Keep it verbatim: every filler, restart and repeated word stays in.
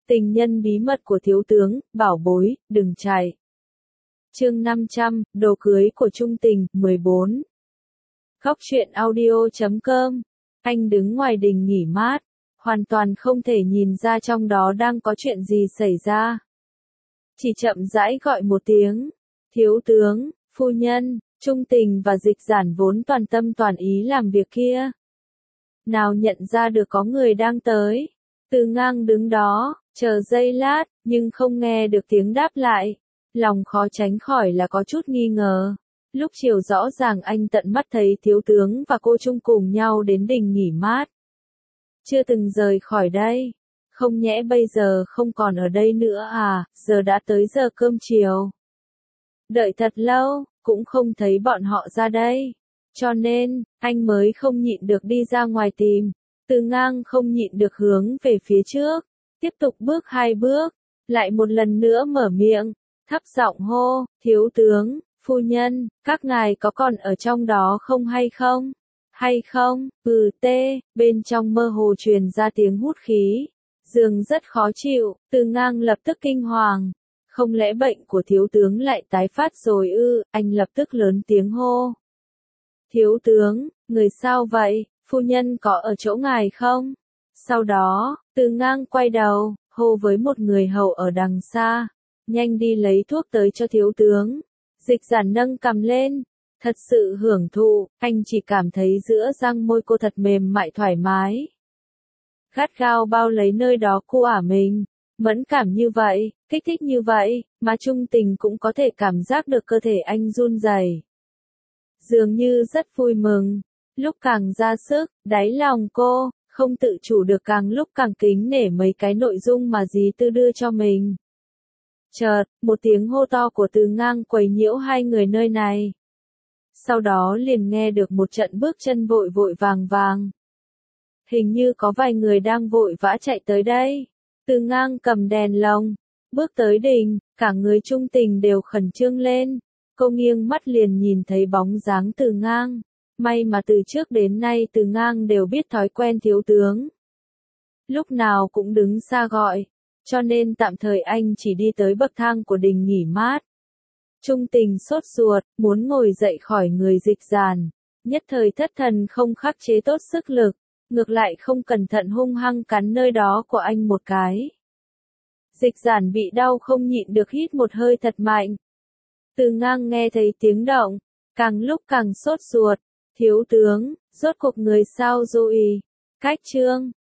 Tình nhân bí mật của thiếu tướng, bảo bối, đừng chạy. Chương năm trăm, đồ cưới của Trung Tình, mười bốn. Góc truyện audio chấm com. Anh đứng ngoài đình nghỉ mát, hoàn toàn không thể nhìn ra trong đó đang có chuyện gì xảy ra. Chỉ chậm rãi gọi một tiếng, thiếu tướng, phu nhân. Trung Tình và Dịch Giản vốn toàn tâm toàn ý làm việc kia. Nào nhận ra được có người đang tới. Từ Ngang đứng đó, chờ giây lát, nhưng không nghe được tiếng đáp lại. Lòng khó tránh khỏi là có chút nghi ngờ. Lúc chiều rõ ràng anh tận mắt thấy thiếu tướng và cô Trung cùng nhau đến đình nghỉ mát. Chưa từng rời khỏi đây. Không nhẽ bây giờ không còn ở đây nữa à, giờ đã tới giờ cơm chiều. Đợi thật lâu, cũng không thấy bọn họ ra đây. Cho nên, anh mới không nhịn được đi ra ngoài tìm. Từ Ngang không nhịn được hướng về phía trước. Tiếp tục bước hai bước. Lại một lần nữa mở miệng. Thấp giọng hô, thiếu tướng, phu nhân, các ngài có còn ở trong đó không hay không? Hay không? Ừ tê, bên trong mơ hồ truyền ra tiếng hút khí. Dường rất khó chịu, Từ Ngang lập tức kinh hoàng. Không lẽ bệnh của thiếu tướng lại tái phát rồi ư? Anh lập tức lớn tiếng hô. Thiếu tướng, người sao vậy? Phu nhân có ở chỗ ngài không? Sau đó, Từ Ngang quay đầu, hô với một người hầu ở đằng xa. Nhanh đi lấy thuốc tới cho thiếu tướng. Dịch Giản nâng cằm lên. Thật sự hưởng thụ, anh chỉ cảm thấy giữa răng môi cô thật mềm mại thoải mái. Gắt gao bao lấy nơi đó cô ả mình. Mẫn cảm như vậy, kích thích như vậy, mà Trung Tình cũng có thể cảm giác được cơ thể anh run rẩy. Dường như rất vui mừng. Lúc càng ra sức, đáy lòng cô, không tự chủ được càng lúc càng kính nể mấy cái nội dung mà dì Tư đưa cho mình. Chợt, một tiếng hô to của Từ Ngang quấy nhiễu hai người nơi này. Sau đó liền nghe được một trận bước chân vội vội vàng vàng. Hình như có vài người đang vội vã chạy tới đây. Từ Ngang cầm đèn lồng, bước tới đình, cả người Trung Tình đều khẩn trương lên. Cô nghiêng mắt liền nhìn thấy bóng dáng Từ Ngang. May mà từ trước đến nay Từ Ngang đều biết thói quen thiếu tướng. Lúc nào cũng đứng xa gọi, cho nên tạm thời anh chỉ đi tới bậc thang của đình nghỉ mát. Trung Tình sốt ruột, muốn ngồi dậy khỏi người Dịch Giản. Nhất thời thất thần không khắc chế tốt sức lực, ngược lại không cẩn thận hung hăng cắn nơi đó của anh một cái. Dịch Giản bị đau không nhịn được hít một hơi thật mạnh. Từ Ngang nghe thấy tiếng động, càng lúc càng sốt ruột. Thiếu tướng, rốt cuộc người sao rồi? Cách trương,